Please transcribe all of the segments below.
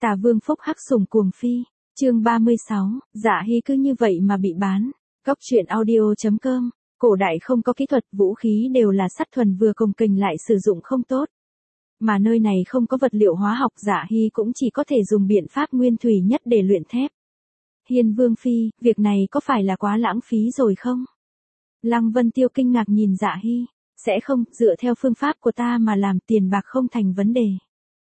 Tà Vương phúc hắc sủng cuồng phi, chương 36, Dạ Hy cứ như vậy mà bị bán. Góc truyện audio.com, cổ đại không có kỹ thuật, vũ khí đều là sắt thuần vừa công kình lại sử dụng không tốt. Mà nơi này không có vật liệu hóa học, Dạ Hy cũng chỉ có thể dùng biện pháp nguyên thủy nhất để luyện thép. Hiên Vương phi, việc này có phải là quá lãng phí rồi không? Lăng Vân Tiêu kinh ngạc nhìn Dạ Hy, sẽ không, dựa theo phương pháp của ta mà làm, tiền bạc không thành vấn đề.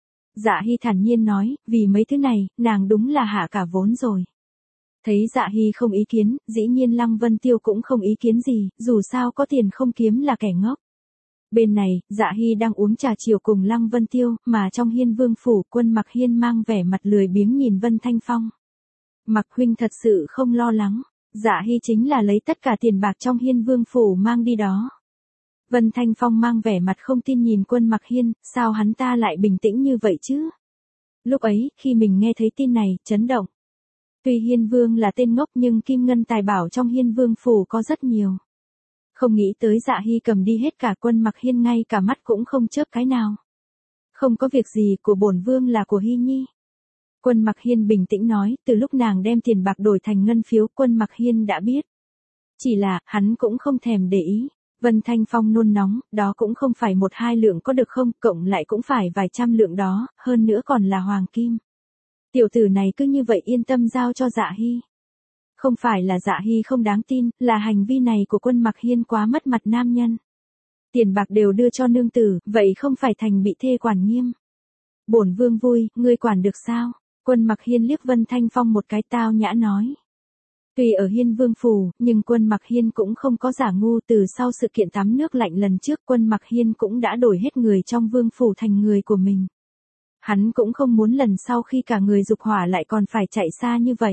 Dạ Hy thản nhiên nói, vì mấy thứ này, nàng đúng là hạ cả vốn rồi. Thấy Dạ Hy không ý kiến, dĩ nhiên Lăng Vân Tiêu cũng không ý kiến gì, dù sao có tiền không kiếm là kẻ ngốc. Bên này, Dạ Hy đang uống trà chiều cùng Lăng Vân Tiêu, mà trong Hiên Vương phủ, Quân Mặc Hiên mang vẻ mặt lười biếng nhìn Vân Thanh Phong. Mặc huynh thật sự không lo lắng, Dạ Hy chính là lấy tất cả tiền bạc trong Hiên Vương phủ mang đi đó. Vân Thanh Phong mang vẻ mặt không tin nhìn Quân Mặc Hiên, sao hắn ta lại bình tĩnh như vậy chứ? Lúc ấy, khi mình nghe thấy tin này, chấn động. Tuy Hiên Vương là tên ngốc nhưng kim ngân tài bảo trong Hiên Vương phủ có rất nhiều. Không nghĩ tới Dạ Hy cầm đi hết cả. Quân Mặc Hiên ngay cả mắt cũng không chớp cái nào. Không có việc gì, của bổn vương là của Hy Nhi. Quân Mặc Hiên bình tĩnh nói, từ lúc nàng đem tiền bạc đổi thành ngân phiếu, Quân Mặc Hiên đã biết. Chỉ là, hắn cũng không thèm để ý. Vân Thanh Phong nôn nóng, đó cũng không phải 1-2 lượng có được không, cộng lại cũng phải vài trăm lượng đó, hơn nữa còn là hoàng kim. Tiểu tử này cứ như vậy yên tâm giao cho Dạ Hy. Không phải là Dạ Hy không đáng tin, là hành vi này của Quân Mặc Hiên quá mất mặt nam nhân. Tiền bạc đều đưa cho nương tử, vậy không phải thành bị thê quản nghiêm. Bổn vương vui, ngươi quản được sao? Quân Mặc Hiên liếc Vân Thanh Phong một cái, tao nhã nói. Tuy ở Hiên Vương phủ, nhưng Quân Mặc Hiên cũng không có giả ngu. Từ sau sự kiện tắm nước lạnh lần trước, Quân Mặc Hiên cũng đã đổi hết người trong vương phủ thành người của mình. Hắn cũng không muốn lần sau khi cả người dục hỏa lại còn phải chạy xa như vậy.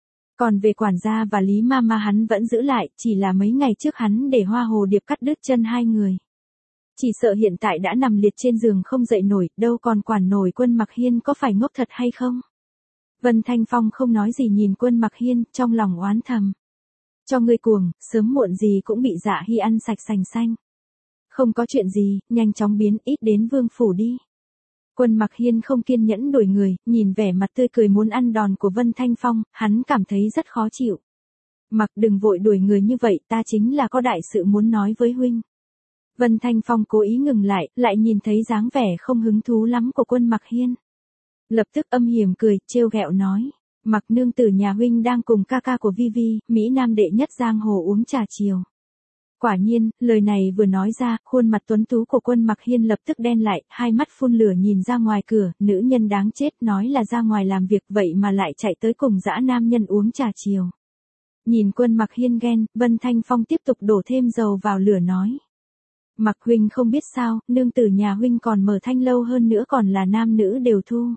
Còn về quản gia và Lý Mama hắn vẫn giữ lại, chỉ là mấy ngày trước hắn để Hoa Hồ Điệp cắt đứt chân hai người. Chỉ sợ hiện tại đã nằm liệt trên giường không dậy nổi, đâu còn quản nổi. Quân Mặc Hiên có phải ngốc thật hay không? Vân Thanh Phong không nói gì nhìn Quân Mặc Hiên, trong lòng oán thầm. Cho ngươi cuồng, sớm muộn gì cũng bị Dạ Hy ăn sạch sành xanh. Không có chuyện gì, nhanh chóng biến, ít đến vương phủ đi. Quân Mặc Hiên không kiên nhẫn đuổi người, nhìn vẻ mặt tươi cười muốn ăn đòn của Vân Thanh Phong, hắn cảm thấy rất khó chịu. Mặc, đừng vội đuổi người như vậy, ta chính là có đại sự muốn nói với huynh. Vân Thanh Phong cố ý ngừng lại nhìn thấy dáng vẻ không hứng thú lắm của Quân Mặc Hiên. Lập tức âm hiểm cười, trêu ghẹo nói, Mặc nương tử nhà huynh đang cùng ca ca của Vi Vi, Mỹ Nam đệ nhất giang hồ uống trà chiều. Quả nhiên, lời này vừa nói ra, khuôn mặt tuấn tú của Quân Mặc Hiên lập tức đen lại, hai mắt phun lửa nhìn ra ngoài cửa, nữ nhân đáng chết, nói là ra ngoài làm việc vậy mà lại chạy tới cùng dã nam nhân uống trà chiều. Nhìn Quân Mặc Hiên ghen, Vân Thanh Phong tiếp tục đổ thêm dầu vào lửa nói. Mặc huynh không biết sao, nương tử nhà huynh còn mở thanh lâu, hơn nữa còn là nam nữ đều thu.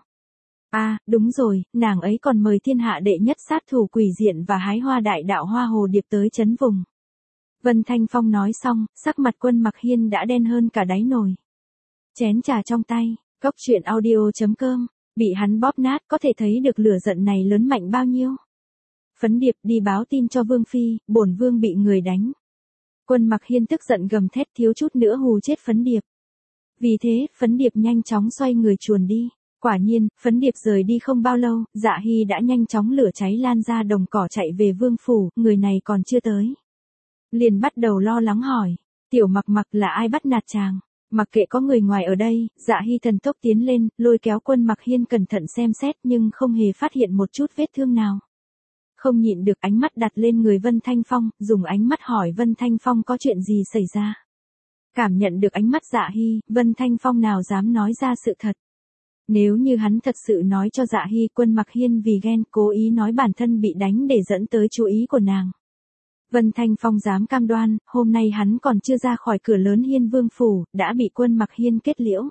À, đúng rồi, nàng ấy còn mời thiên hạ đệ nhất sát thủ quỷ diện và hái hoa đại đạo Hoa Hồ Điệp tới chấn vùng. Vân Thanh Phong nói xong, sắc mặt Quân Mặc Hiên đã đen hơn cả đáy nồi. Chén trà trong tay, góc truyện audio.com, bị hắn bóp nát, có thể thấy được lửa giận này lớn mạnh bao nhiêu. Phấn Điệp, đi báo tin cho Vương phi, bổn vương bị người đánh. Quân Mặc Hiên tức giận gầm thét, thiếu chút nữa hù chết Phấn Điệp. Vì thế, Phấn Điệp nhanh chóng xoay người chuồn đi. Quả nhiên, Phấn Điệp rời đi không bao lâu, Dạ Hy đã nhanh chóng lửa cháy lan ra đồng cỏ chạy về vương phủ, người này còn chưa tới. Liền bắt đầu lo lắng hỏi, tiểu Mặc là ai bắt nạt chàng? Mặc kệ có người ngoài ở đây, Dạ Hy thần tốc tiến lên, lôi kéo Quân Mặc Hiên cẩn thận xem xét nhưng không hề phát hiện một chút vết thương nào. Không nhịn được ánh mắt đặt lên người Vân Thanh Phong, dùng ánh mắt hỏi Vân Thanh Phong có chuyện gì xảy ra. Cảm nhận được ánh mắt Dạ Hy, Vân Thanh Phong nào dám nói ra sự thật. Nếu như hắn thật sự nói cho Dạ Hy, Quân Mặc Hiên vì ghen cố ý nói bản thân bị đánh để dẫn tới chú ý của nàng. Vân Thanh Phong dám cam đoan, hôm nay hắn còn chưa ra khỏi cửa lớn Hiên Vương phủ, đã bị Quân Mặc Hiên kết liễu.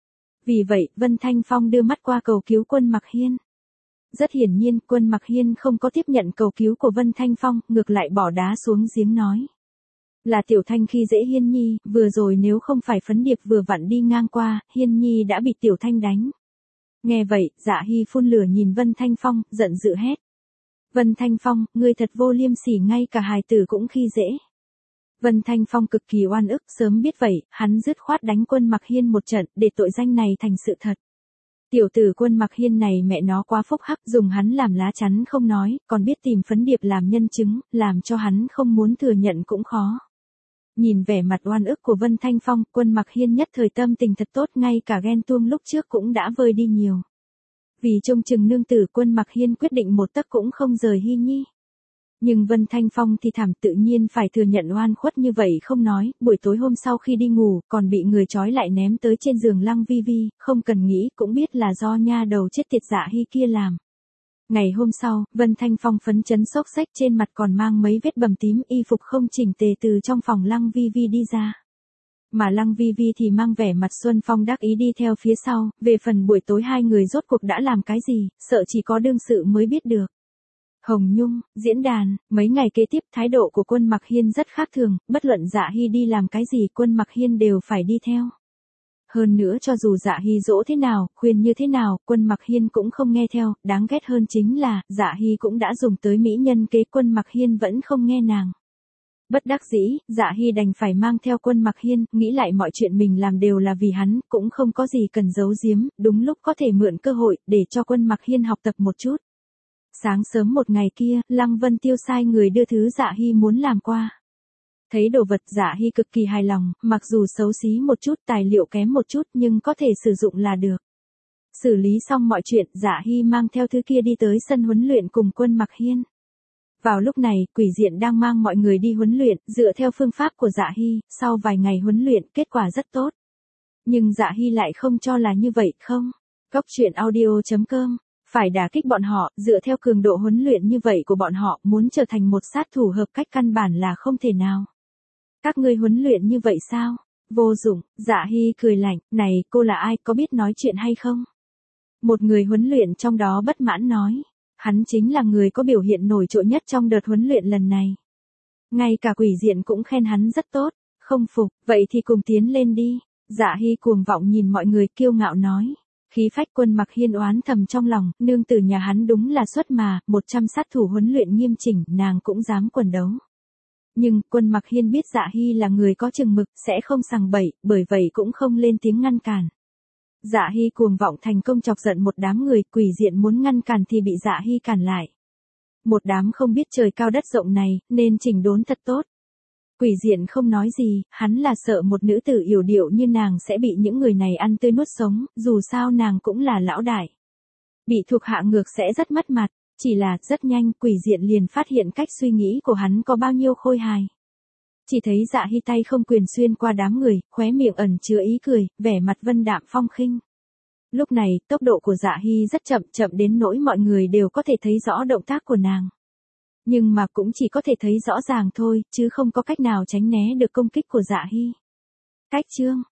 Vì vậy, Vân Thanh Phong đưa mắt qua cầu cứu Quân Mặc Hiên. Rất hiển nhiên, Quân Mặc Hiên không có tiếp nhận cầu cứu của Vân Thanh Phong, ngược lại bỏ đá xuống giếng nói. Là Tiểu Thanh khi dễ Hiên Nhi, vừa rồi nếu không phải Phấn Điệp vừa vặn đi ngang qua, Hiên Nhi đã bị Tiểu Thanh đánh. Nghe vậy, Dạ Hy phun lửa nhìn Vân Thanh Phong, giận dữ hét. Vân Thanh Phong, ngươi thật vô liêm sỉ, ngay cả hài tử cũng khi dễ. Vân Thanh Phong cực kỳ oan ức, sớm biết vậy, hắn dứt khoát đánh Quân Mặc Hiên một trận, để tội danh này thành sự thật. Tiểu tử Quân Mặc Hiên này mẹ nó quá phúc hắc, dùng hắn làm lá chắn không nói, còn biết tìm phấn điệp làm nhân chứng, làm cho hắn không muốn thừa nhận cũng khó. Nhìn vẻ mặt oan ức của Vân Thanh Phong, Quân Mặc Hiên nhất thời tâm tình thật tốt, ngay cả ghen tuông lúc trước cũng đã vơi đi nhiều. Vì trông chừng nương tử, Quân Mặc Hiên quyết định một tấc cũng không rời Hy Nhi. Nhưng Vân Thanh Phong thì thảm, tự nhiên phải thừa nhận oan khuất như vậy không nói, buổi tối hôm sau khi đi ngủ, còn bị người trói lại ném tới trên giường Lăng Vi Vi, không cần nghĩ cũng biết là do nha đầu chết tiệt Dạ Hy kia làm. Ngày hôm sau, Vân Thanh Phong phấn chấn xốc xách, trên mặt còn mang mấy vết bầm tím, y phục không chỉnh tề từ trong phòng Lăng Vi Vi đi ra. Mà Lăng Vi Vi thì mang vẻ mặt Xuân Phong đắc ý đi theo phía sau, về phần buổi tối hai người rốt cuộc đã làm cái gì, sợ chỉ có đương sự mới biết được. Hồng Nhung, diễn đàn, mấy ngày kế tiếp thái độ của Quân Mặc Hiên rất khác thường, bất luận Dạ Hy đi làm cái gì Quân Mặc Hiên đều phải đi theo. Hơn nữa cho dù Dạ Hy dỗ thế nào, khuyên như thế nào, Quân Mặc Hiên cũng không nghe theo, đáng ghét hơn chính là, Dạ Hy cũng đã dùng tới mỹ nhân kế, Quân Mặc Hiên vẫn không nghe nàng. Bất đắc dĩ, Dạ Hy đành phải mang theo Quân Mặc Hiên, nghĩ lại mọi chuyện mình làm đều là vì hắn, cũng không có gì cần giấu giếm, đúng lúc có thể mượn cơ hội, để cho Quân Mặc Hiên học tập một chút. Sáng sớm một ngày kia, Lăng Vân Tiêu sai người đưa thứ Dạ Hy muốn làm qua. Thấy đồ vật, Dạ Hy cực kỳ hài lòng, mặc dù xấu xí một chút, tài liệu kém một chút nhưng có thể sử dụng là được. Xử lý xong mọi chuyện, Dạ Hy mang theo thứ kia đi tới sân huấn luyện cùng Quân Mặc Hiên. Vào lúc này, Quỷ Diện đang mang mọi người đi huấn luyện, dựa theo phương pháp của Dạ Hy, sau vài ngày huấn luyện, kết quả rất tốt. Nhưng Dạ Hy lại không cho là như vậy, không? Cốc truyện audio.com phải đả kích bọn họ, dựa theo cường độ huấn luyện như vậy của bọn họ, muốn trở thành một sát thủ hợp cách căn bản là không thể nào. Các ngươi huấn luyện như vậy sao? Vô dụng, Dạ Hy cười lạnh, này, cô là ai, có biết nói chuyện hay không? Một người huấn luyện trong đó bất mãn nói, hắn chính là người có biểu hiện nổi trội nhất trong đợt huấn luyện lần này. Ngay cả Quỷ Diện cũng khen hắn rất tốt, không phục, vậy thì cùng tiến lên đi. Dạ Hy cuồng vọng nhìn mọi người kiêu ngạo nói. Khí phách. Quân Mặc Hiên oán thầm trong lòng, nương tử nhà hắn đúng là xuất mà, 100 sát thủ huấn luyện nghiêm chỉnh, nàng cũng dám quần đấu. Nhưng, Quân Mặc Hiên biết Dạ Hy là người có chừng mực, sẽ không sằng bậy, bởi vậy cũng không lên tiếng ngăn cản. Dạ Hy cuồng vọng thành công chọc giận một đám người, Quỷ Diện muốn ngăn cản thì bị Dạ Hy cản lại. Một đám không biết trời cao đất rộng này, nên chỉnh đốn thật tốt. Quỷ Diện không nói gì, hắn là sợ một nữ tử yểu điệu như nàng sẽ bị những người này ăn tươi nuốt sống, dù sao nàng cũng là lão đại. Bị thuộc hạ ngược sẽ rất mất mặt, chỉ là rất nhanh Quỷ Diện liền phát hiện cách suy nghĩ của hắn có bao nhiêu khôi hài. Chỉ thấy Dạ Hy tay không quyền xuyên qua đám người, khóe miệng ẩn chứa ý cười, vẻ mặt vân đạm phong khinh. Lúc này, tốc độ của Dạ Hy rất chậm, chậm đến nỗi mọi người đều có thể thấy rõ động tác của nàng. Nhưng mà cũng chỉ có thể thấy rõ ràng thôi, chứ không có cách nào tránh né được công kích của Dạ Hy. Cách chương